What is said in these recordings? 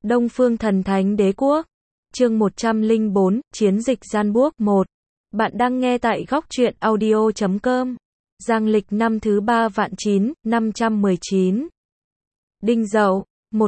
Đông Phương Thần Thánh Đế Quốc. Chương 104, Chiến dịch Gian Buốc 1. Bạn đang nghe tại góc truyện audio.com. Giang lịch năm thứ 3 vạn 9, 519. Đinh Dậu,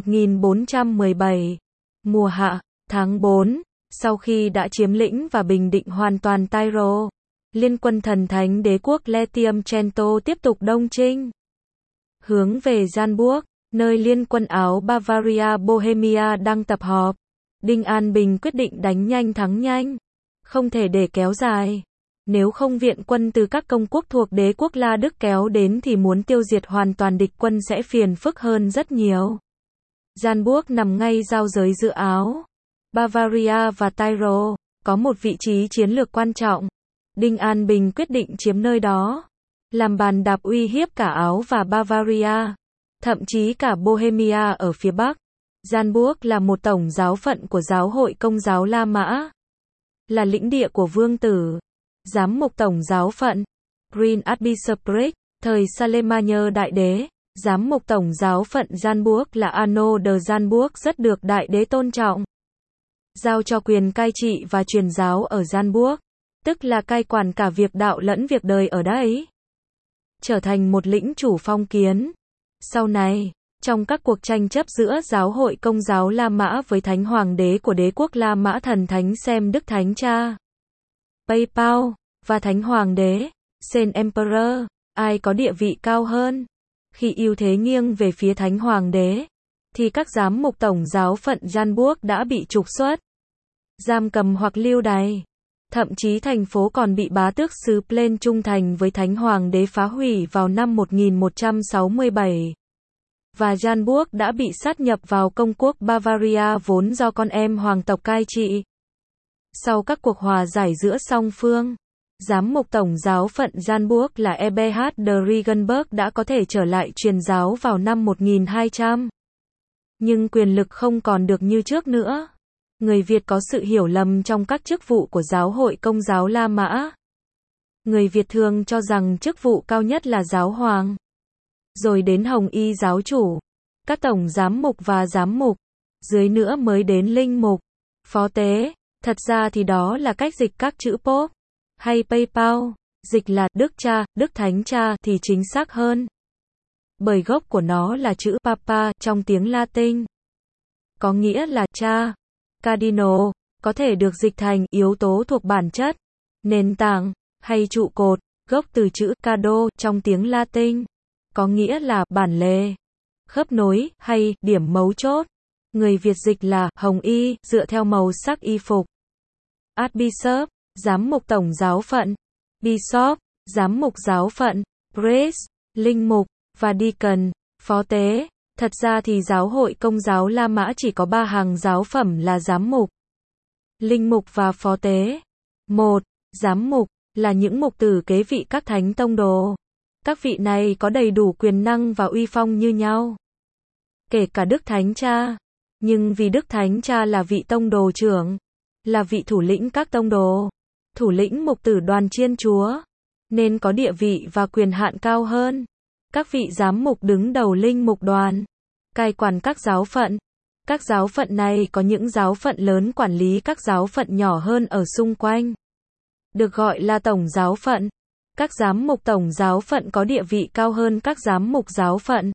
1417. Mùa hạ, tháng 4. Sau khi đã chiếm lĩnh và bình định hoàn toàn Tyro, Liên quân Thần Thánh Đế Quốc Latium Trento tiếp tục đông chinh. Hướng về Gian Buốc, nơi Liên quân Áo Bavaria Bohemia đang tập họp. Đinh An Bình quyết định đánh nhanh thắng nhanh. Không thể để kéo dài. Nếu không viện quân từ các công quốc thuộc đế quốc La Đức kéo đến thì muốn tiêu diệt hoàn toàn địch quân sẽ phiền phức hơn rất nhiều. Gian Buốc nằm ngay giao giới giữa Áo Bavaria và Tyro, có một vị trí chiến lược quan trọng. Đinh An Bình quyết định chiếm nơi đó, làm bàn đạp uy hiếp cả Áo và Bavaria, thậm chí cả Bohemia ở phía Bắc. Gian Buốc là một tổng giáo phận của giáo hội Công giáo La Mã, là lĩnh địa của vương tử, giám mục tổng giáo phận, Green Archbishopric, thời Charlemagne đại đế. Giám mục tổng giáo phận Gian Buốc là Arno de Gian Buốc rất được đại đế tôn trọng. Giao cho quyền cai trị và truyền giáo ở Gian Buốc, tức là cai quản cả việc đạo lẫn việc đời ở đây. Trở thành một lĩnh chủ phong kiến. Sau này, trong các cuộc tranh chấp giữa giáo hội Công giáo La Mã với Thánh Hoàng đế của đế quốc La Mã Thần Thánh xem Đức Thánh Cha, Papal, và Thánh Hoàng đế, Saint Emperor, ai có địa vị cao hơn? Khi ưu thế nghiêng về phía Thánh Hoàng đế, thì các giám mục tổng giáo phận Gian Buốc đã bị trục xuất, giam cầm hoặc lưu đày. Thậm chí thành phố còn bị bá tước xứ Plain trung thành với Thánh Hoàng đế phá hủy vào năm 1167. Và Gian Buốc đã bị sát nhập vào công quốc Bavaria vốn do con em hoàng tộc cai trị. Sau các cuộc hòa giải giữa song phương, giám mục tổng giáo phận Gian Buốc là Eberhard de Regenberg đã có thể trở lại truyền giáo vào năm 1200. Nhưng quyền lực không còn được như trước nữa. Người Việt có sự hiểu lầm trong các chức vụ của giáo hội Công giáo La Mã. Người Việt thường cho rằng chức vụ cao nhất là giáo hoàng, rồi đến hồng y giáo chủ, các tổng giám mục và giám mục, dưới nữa mới đến linh mục, phó tế. Thật ra thì đó là cách dịch các chữ Pope hay Papal, dịch là Đức Cha, Đức Thánh Cha thì chính xác hơn. Bởi gốc của nó là chữ Papa trong tiếng Latin, có nghĩa là cha. Cardinal có thể được dịch thành yếu tố thuộc bản chất, nền tảng hay trụ cột, gốc từ chữ cado trong tiếng Latin, có nghĩa là bản lề, khớp nối hay điểm mấu chốt. Người Việt dịch là hồng y dựa theo màu sắc y phục. Archbishop, giám mục tổng giáo phận, Bishop, giám mục giáo phận, Priest, linh mục, và Deacon, phó tế. Thật ra thì giáo hội Công giáo La Mã chỉ có 3 hàng giáo phẩm là giám mục, linh mục và phó tế. 1. Giám mục là những mục tử kế vị các thánh tông đồ. Các vị này có đầy đủ quyền năng và uy phong như nhau, kể cả Đức Thánh Cha. Nhưng vì Đức Thánh Cha là vị tông đồ trưởng, là vị thủ lĩnh các tông đồ, thủ lĩnh mục tử đoàn chiên chúa, nên có địa vị và quyền hạn cao hơn. Các vị giám mục đứng đầu linh mục đoàn, cai quản các giáo phận. Các giáo phận này có những giáo phận lớn quản lý các giáo phận nhỏ hơn ở xung quanh, được gọi là tổng giáo phận. Các giám mục tổng giáo phận có địa vị cao hơn các giám mục giáo phận.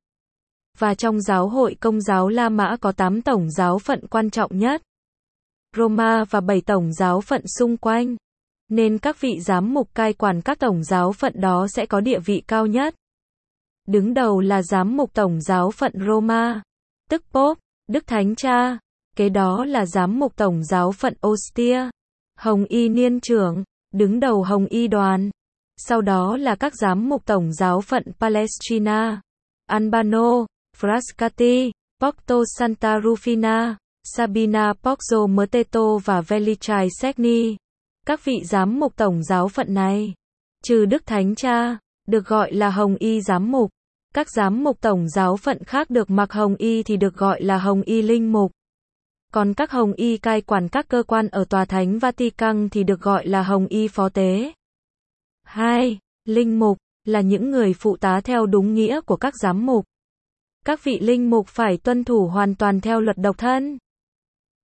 Và trong giáo hội Công giáo La Mã có 8 tổng giáo phận quan trọng nhất, Roma và 7 tổng giáo phận xung quanh. Nên các vị giám mục cai quản các tổng giáo phận đó sẽ có địa vị cao nhất. Đứng đầu là giám mục tổng giáo phận Roma, tức Pope, Đức Thánh Cha. Kế đó là giám mục tổng giáo phận Ostia, hồng y niên trưởng, đứng đầu hồng y đoàn. Sau đó là các giám mục tổng giáo phận Palestrina, Albano, Frascati, Porto Santa Rufina, Sabina Poggio Merteto và Velitri Segni. Các vị giám mục tổng giáo phận này, trừ Đức Thánh Cha, được gọi là hồng y giám mục. Các giám mục tổng giáo phận khác được mặc hồng y thì được gọi là hồng y linh mục. Còn các hồng y cai quản các cơ quan ở Tòa Thánh Vatican thì được gọi là hồng y phó tế. 2. Linh mục là những người phụ tá theo đúng nghĩa của các giám mục. Các vị linh mục phải tuân thủ hoàn toàn theo luật độc thân.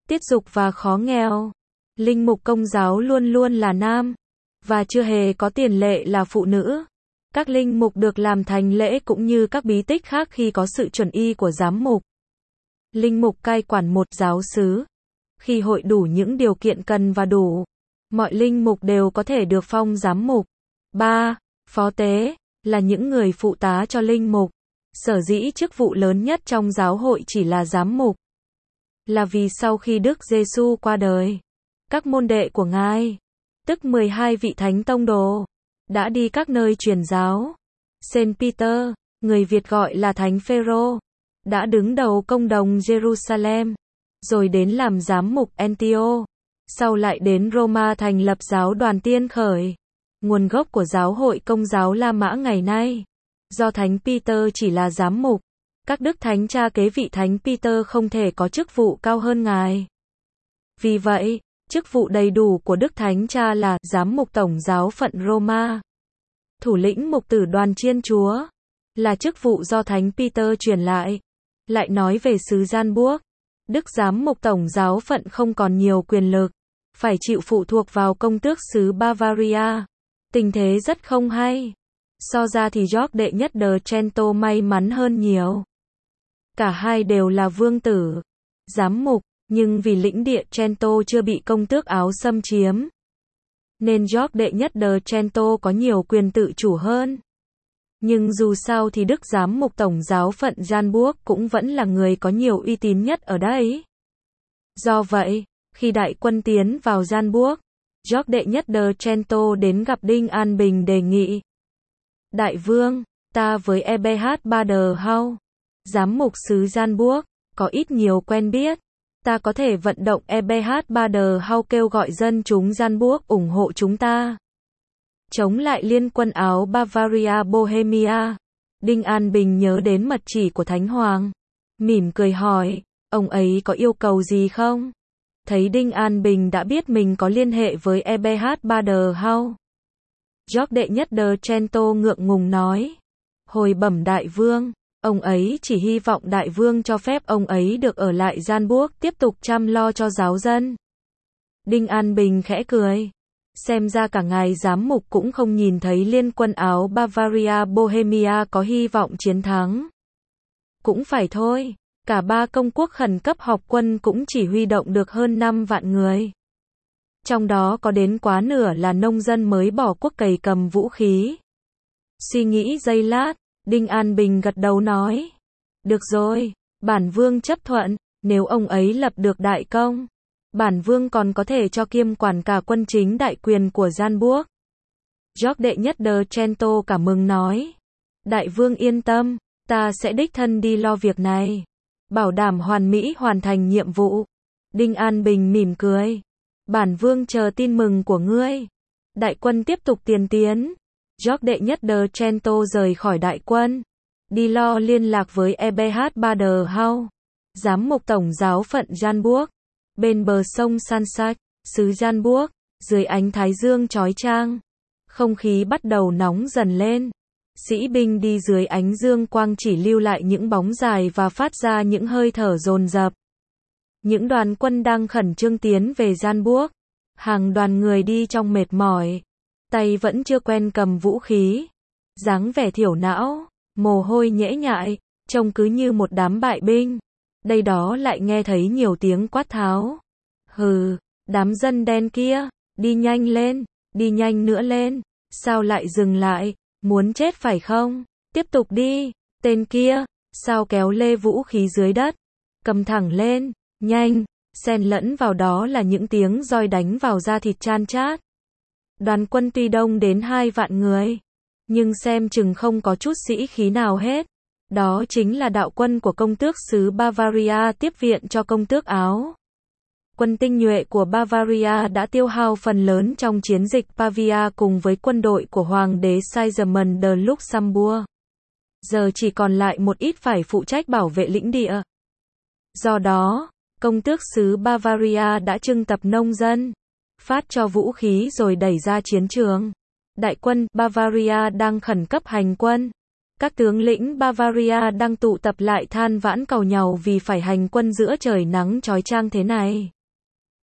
tiết dục và khó nghèo. Linh mục Công giáo luôn luôn là nam, và chưa hề có tiền lệ là phụ nữ. Các linh mục được làm thành lễ cũng như các bí tích khác khi có sự chuẩn y của giám mục. Linh mục cai quản một giáo xứ. Khi hội đủ những điều kiện cần và đủ, mọi linh mục đều có thể được phong giám mục. 3. Phó tế là những người phụ tá cho linh mục. Sở dĩ chức vụ lớn nhất trong giáo hội chỉ là giám mục, là vì sau khi Đức Giêsu qua đời, các môn đệ của Ngài, tức 12 vị thánh tông đồ, đã đi các nơi truyền giáo. Saint Peter, người Việt gọi là Thánh Phêrô, đã đứng đầu công đồng Jerusalem, rồi đến làm giám mục Antioch, sau lại đến Roma thành lập giáo đoàn Tiên Khởi. Nguồn gốc của giáo hội Công giáo La Mã ngày nay, do Thánh Peter chỉ là giám mục, các đức thánh cha kế vị Thánh Peter không thể có chức vụ cao hơn Ngài. Vì vậy, chức vụ đầy đủ của Đức Thánh Cha là giám mục tổng giáo phận Roma. Thủ lĩnh mục tử đoàn Chiên Chúa là chức vụ do Thánh Peter truyền lại. Lại nói về xứ Gianburg, Đức giám mục tổng giáo phận không còn nhiều quyền lực, phải chịu phụ thuộc vào công tước xứ Bavaria. Tình thế rất không hay. So ra thì George đệ nhất de Trento may mắn hơn nhiều. Cả hai đều là vương tử, giám mục, nhưng vì lĩnh địa Trento chưa bị công tước Áo xâm chiếm, nên George đệ nhất de Trento có nhiều quyền tự chủ hơn. Nhưng dù sao thì Đức giám mục tổng giáo phận Gianburg cũng vẫn là người có nhiều uy tín nhất ở đây. Do vậy, khi đại quân tiến vào Gianburg, George đệ nhất de Trento đến gặp Đinh An Bình đề nghị: Đại vương, ta với Eberhard Baderhau, giám mục xứ Gianburg, có ít nhiều quen biết. Ta có thể vận động Eberhard Baderhau kêu gọi dân chúng Gianburg ủng hộ chúng ta, chống lại liên quân Áo Bavaria Bohemia. Đinh An Bình nhớ đến mật chỉ của Thánh Hoàng, mỉm cười hỏi, ông ấy có yêu cầu gì không? Thấy Đinh An Bình đã biết mình có liên hệ với Eberhard Baderhau, George đệ nhất de Trento ngượng ngùng nói: Hồi bẩm đại vương, ông ấy chỉ hy vọng đại vương cho phép ông ấy được ở lại Gianburg tiếp tục chăm lo cho giáo dân. Đinh An Bình khẽ cười. Xem ra cả ngài giám mục cũng không nhìn thấy liên quân Áo Bavaria Bohemia có hy vọng chiến thắng. Cũng phải thôi, cả ba công quốc khẩn cấp họp quân cũng chỉ huy động được hơn 5 vạn người. Trong đó có đến quá nửa là nông dân mới bỏ quốc cày cầm vũ khí. Suy nghĩ giây lát, Đinh An Bình gật đầu nói: Được rồi, bản vương chấp thuận, nếu ông ấy lập được đại công, bản vương còn có thể cho kiêm quản cả quân chính đại quyền của Gianburg. George đệ nhất de Trento cảm mừng nói: Đại vương yên tâm, ta sẽ đích thân đi lo việc này, bảo đảm hoàn mỹ hoàn thành nhiệm vụ. Đinh An Bình mỉm cười: Bản vương chờ tin mừng của ngươi. Đại quân tiếp tục tiến tiến. George đệ nhất de Trento rời khỏi đại quân, đi lo liên lạc với Eberhard Baderhau, giám mục tổng giáo phận Gianburg. Bên bờ sông Sansac, xứ Gianburg, dưới ánh thái dương chói chang, không khí bắt đầu nóng dần lên. Sĩ binh đi dưới ánh dương quang chỉ lưu lại những bóng dài và phát ra những hơi thở dồn dập. Những đoàn quân đang khẩn trương tiến về Gianburg. Hàng đoàn người đi trong mệt mỏi, tay vẫn chưa quen cầm vũ khí, dáng vẻ thiểu não, mồ hôi nhễ nhại, trông cứ như một đám bại binh. Đây đó lại nghe thấy nhiều tiếng quát tháo. Hừ, đám dân đen kia, đi nhanh lên, đi nhanh nữa lên, sao lại dừng lại, muốn chết phải không? Tiếp tục đi, tên kia, sao kéo lê vũ khí dưới đất, cầm thẳng lên, nhanh, xen lẫn vào đó là những tiếng roi đánh vào da thịt chan chát. Đoàn quân tuy đông đến 2 vạn người, nhưng xem chừng không có chút sĩ khí nào hết. Đó chính là đạo quân của công tước xứ Bavaria tiếp viện cho công tước Áo. Quân tinh nhuệ của Bavaria đã tiêu hao phần lớn trong chiến dịch Pavia cùng với quân đội của Hoàng đế Sigismund de Luxembourg. Giờ chỉ còn lại một ít phải phụ trách bảo vệ lĩnh địa. Do đó, công tước xứ Bavaria đã trưng tập nông dân, phát cho vũ khí rồi đẩy ra chiến trường. Đại quân Bavaria đang khẩn cấp hành quân. Các tướng lĩnh Bavaria đang tụ tập lại than vãn cầu nhau vì phải hành quân giữa trời nắng chói chang thế này.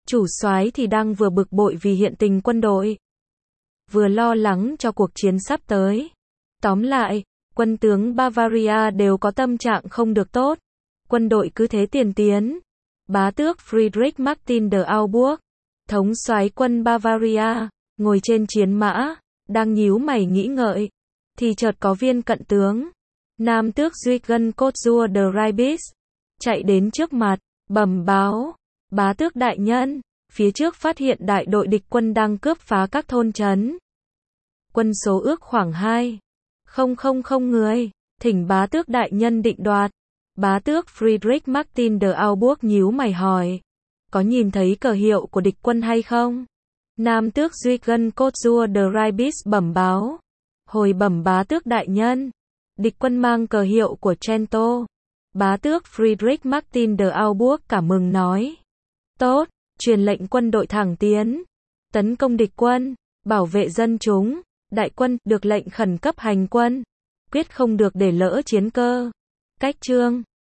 Chủ soái thì đang vừa bực bội vì hiện tình quân đội, vừa lo lắng cho cuộc chiến sắp tới. Tóm lại, quân tướng Bavaria đều có tâm trạng không được tốt. Quân đội cứ thế tiền tiến. Bá tước Friedrich Martin de Augsburg, thống soái quân Bavaria, ngồi trên chiến mã, đang nhíu mày nghĩ ngợi, thì chợt có viên cận tướng, nam tước Eugen Kotzur de Ribes, chạy đến trước mặt, bẩm báo, bá tước đại nhân, phía trước phát hiện đại đội địch quân đang cướp phá các thôn trấn. Quân số ước khoảng 2,000 người, thỉnh bá tước đại nhân định đoạt. Bá tước Friedrich Martin de Augsburg nhíu mày hỏi, có nhìn thấy cờ hiệu của địch quân hay không? Nam tước Eugen Kotzur de Ribes bẩm báo, hồi bẩm bá tước đại nhân, địch quân mang cờ hiệu của Trento. Bá tước Friedrich Martin de Augsburg cảm mừng nói, tốt, truyền lệnh quân đội thẳng tiến, tấn công địch quân, bảo vệ dân chúng, đại quân được lệnh khẩn cấp hành quân, quyết không được để lỡ chiến cơ. Cách chương